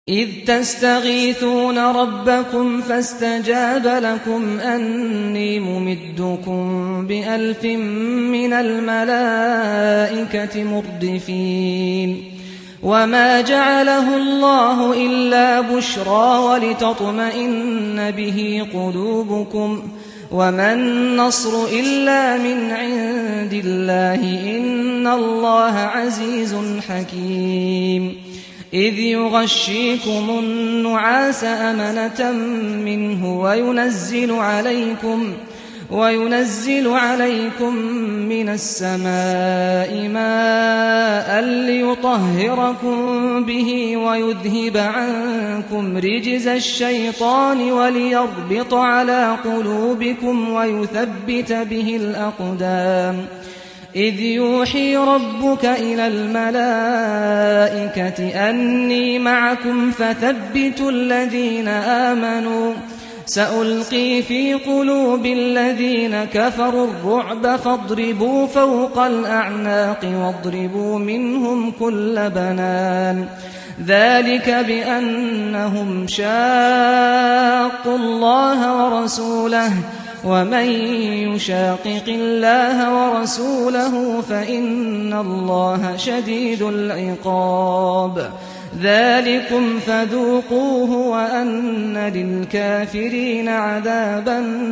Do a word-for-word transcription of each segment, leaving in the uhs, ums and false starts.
إذ تستغيثون ربكم فاستجاب لكم أني ممدكم بألف من الملائكة مردفين وما جعله الله إلا بشرى ولتطمئن به قلوبكم وما النصر إلا من عند الله إن الله عزيز حكيم إذ يغشيكم النعاس أمنة منه وينزل عليكم وينزل عليكم من السماء ماء ليطهركم به ويذهب عنكم رجز الشيطان وليربط على قلوبكم ويثبت به الأقدام إذ يوحي ربك إلى الملائكة أني معكم فثبتوا الذين آمنوا سألقي في قلوب الذين كفروا الرعب فاضربوا فوق الأعناق واضربوا منهم كل بنان ذلك بأنهم شاقوا الله ورسوله ومن يشاقق الله ورسوله فإن الله شديد العقاب ذلكم فذوقوه وأن للكافرين عذاب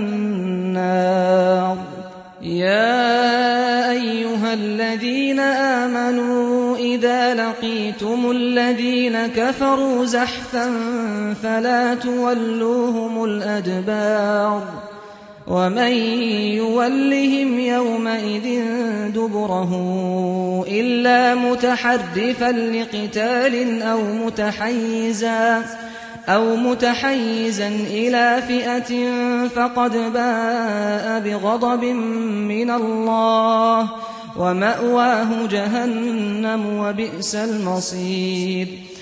النار يا أيها الذين آمنوا إذا لقيتم الذين كفروا زحفا فلا تولوهم الأدبار ومن يولهم يومئذ دبره إلا متحرفا لقتال أو متحيزا أو متحيزا إلى فئة فقد باء بغضب من الله ومأواه جهنم وبئس المصير